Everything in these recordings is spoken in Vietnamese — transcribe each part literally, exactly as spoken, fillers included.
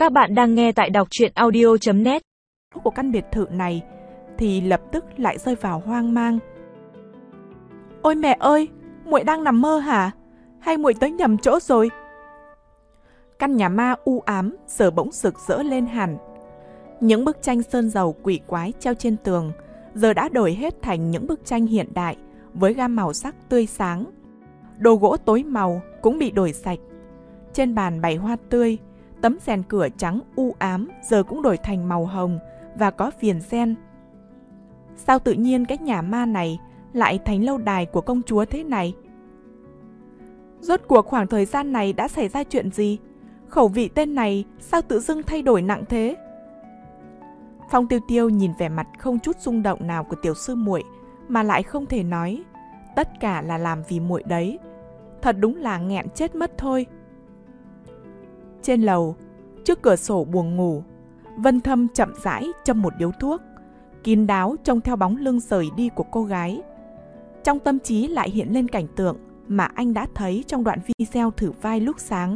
Các bạn đang nghe tại đọc truyện audio chấm net. Của căn biệt thự này thì lập tức lại rơi vào hoang mang. Ôi mẹ ơi, muội đang nằm mơ hả? Hay muội tới nhầm chỗ rồi? Căn nhà ma u ám giờ bỗng rực rỡ lên hẳn. Những bức tranh sơn dầu quỷ quái treo trên tường giờ đã đổi hết thành những bức tranh hiện đại với gam màu sắc tươi sáng. Đồ gỗ tối màu cũng bị đổi sạch. Trên bàn bày hoa tươi, tấm rèn cửa trắng u ám giờ cũng đổi thành màu hồng và có viền ren. Sao tự nhiên cái nhà ma này lại thành lâu đài của công chúa thế này? Rốt cuộc khoảng thời gian này đã xảy ra chuyện gì? Khẩu vị tên này sao tự dưng thay đổi nặng thế? Phong Tiêu Tiêu nhìn vẻ mặt không chút rung động nào của tiểu sư muội mà lại không thể nói. Tất cả là làm vì muội đấy. Thật đúng là nghẹn chết mất thôi. Trên lầu, trước cửa sổ buồng ngủ, Vân Thâm chậm rãi châm một điếu thuốc, kín đáo trông theo bóng lưng rời đi của cô gái. Trong tâm trí lại hiện lên cảnh tượng mà anh đã thấy trong đoạn video thử vai lúc sáng.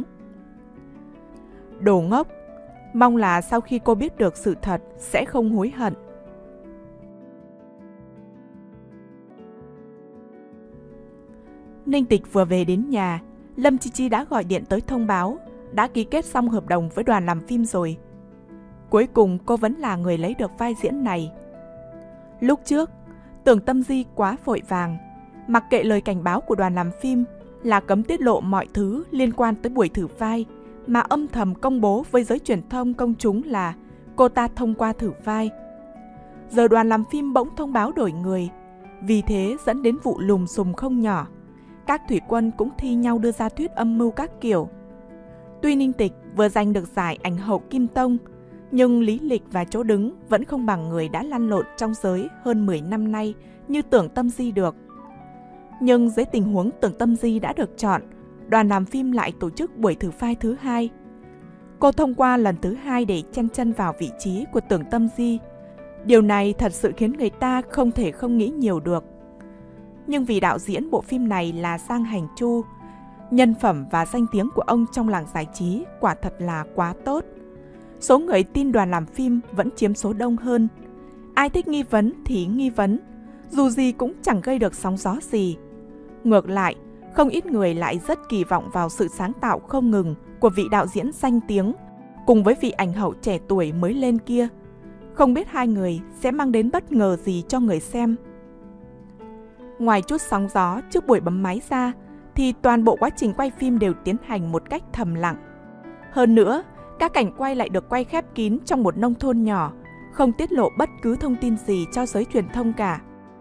Đồ ngốc, mong là sau khi cô biết được sự thật sẽ không hối hận. Ninh Tịch vừa về đến nhà, Lâm Chi Chi đã gọi điện tới thông báo đã ký kết xong hợp đồng với đoàn làm phim rồi. Cuối cùng cô vẫn là người lấy được vai diễn này. Lúc trước, Tưởng Tâm Di quá vội vàng, mặc kệ lời cảnh báo của đoàn làm phim là cấm tiết lộ mọi thứ liên quan tới buổi thử vai, mà âm thầm công bố với giới truyền thông công chúng là cô ta thông qua thử vai. Giờ đoàn làm phim bỗng thông báo đổi người, vì thế dẫn đến vụ lùm xùm không nhỏ. Các thủy quân cũng thi nhau đưa ra thuyết âm mưu các kiểu. Tuy Ninh Tịch vừa giành được giải ảnh hậu Kim Tông, nhưng lý lịch và chỗ đứng vẫn không bằng người đã lăn lộn trong giới hơn mười năm nay như Tưởng Tâm Di được. Nhưng dưới tình huống Tưởng Tâm Di đã được chọn, đoàn làm phim lại tổ chức buổi thử vai thứ hai. Cô thông qua lần thứ hai để chen chân vào vị trí của Tưởng Tâm Di. Điều này thật sự khiến người ta không thể không nghĩ nhiều được. Nhưng vì đạo diễn bộ phim này là Giang Hành Chu, nhân phẩm và danh tiếng của ông trong làng giải trí quả thật là quá tốt. Số người tin đoàn làm phim vẫn chiếm số đông hơn. Ai thích nghi vấn thì nghi vấn, dù gì cũng chẳng gây được sóng gió gì. Ngược lại, không ít người lại rất kỳ vọng vào sự sáng tạo không ngừng của vị đạo diễn danh tiếng, cùng với vị ảnh hậu trẻ tuổi mới lên kia. Không biết hai người sẽ mang đến bất ngờ gì cho người xem. Ngoài chút sóng gió trước buổi bấm máy ra, thì toàn bộ quá trình quay phim đều tiến hành một cách thầm lặng. Hơn nữa, các cảnh quay lại được quay khép kín trong một nông thôn nhỏ, không tiết lộ bất cứ thông tin gì cho giới truyền thông cả.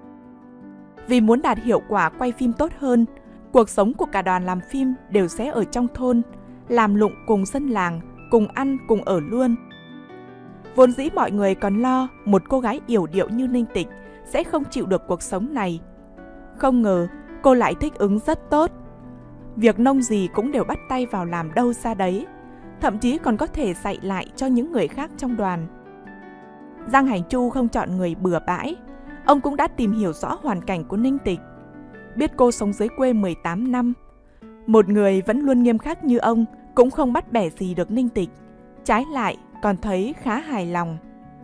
Vì muốn đạt hiệu quả quay phim tốt hơn, cuộc sống của cả đoàn làm phim đều sẽ ở trong thôn, làm lụng cùng dân làng, cùng ăn cùng ở luôn. Vốn dĩ mọi người còn lo một cô gái yểu điệu như Ninh Tịch sẽ không chịu được cuộc sống này. Không ngờ cô lại thích ứng rất tốt. Việc nông gì cũng đều bắt tay vào làm đâu ra đấy, thậm chí còn có thể dạy lại cho những người khác trong đoàn. Giang Hành Chu không chọn người bừa bãi. Ông cũng đã tìm hiểu rõ hoàn cảnh của Ninh Tịch. Biết cô sống dưới quê mười tám năm. Một người vẫn luôn nghiêm khắc như ông cũng không bắt bẻ gì được Ninh Tịch. Trái lại còn thấy khá hài lòng.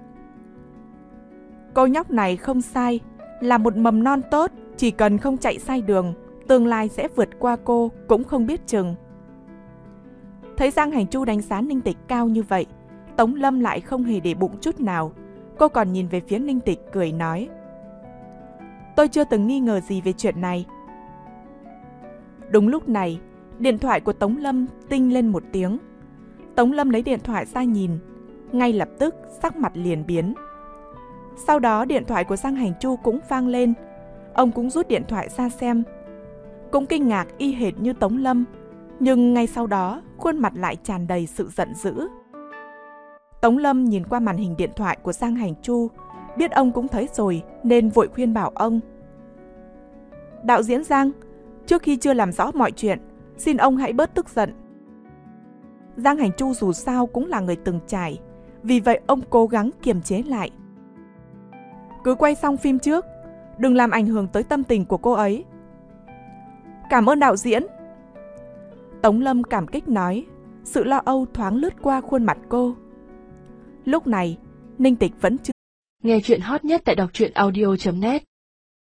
Cô nhóc này không sai, là một mầm non tốt, chỉ cần không chạy sai đường, tương lai sẽ vượt qua cô cũng không biết chừng. Thấy Giang Hành Chu đánh giá Ninh Tịch cao như vậy, Tống Lâm lại không hề để bụng chút nào. Cô còn nhìn về phía Ninh Tịch cười nói: Tôi chưa từng nghi ngờ gì về chuyện này. Đúng lúc này, điện thoại của Tống Lâm tinh lên một tiếng. Tống Lâm lấy điện thoại ra nhìn, ngay lập tức sắc mặt liền biến. Sau đó điện thoại của Giang Hành Chu cũng vang lên. Ông cũng rút điện thoại ra xem. Cũng kinh ngạc y hệt như Tống Lâm, nhưng ngay sau đó khuôn mặt lại tràn đầy sự giận dữ. Tống Lâm nhìn qua màn hình điện thoại của Giang Hành Chu, biết ông cũng thấy rồi nên vội khuyên bảo ông: Đạo diễn Giang, trước khi chưa làm rõ mọi chuyện, xin ông hãy bớt tức giận. Giang Hành Chu dù sao cũng là người từng trải, vì vậy ông cố gắng kiềm chế lại. Cứ quay xong phim trước, đừng làm ảnh hưởng tới tâm tình của cô ấy. Cảm ơn đạo diễn. Tống Lâm cảm kích nói, Sự lo âu thoáng lướt qua khuôn mặt cô. Lúc này, Ninh Tịch vẫn chưa. Nghe chuyện hot nhất tại đọc truyện audio chấm net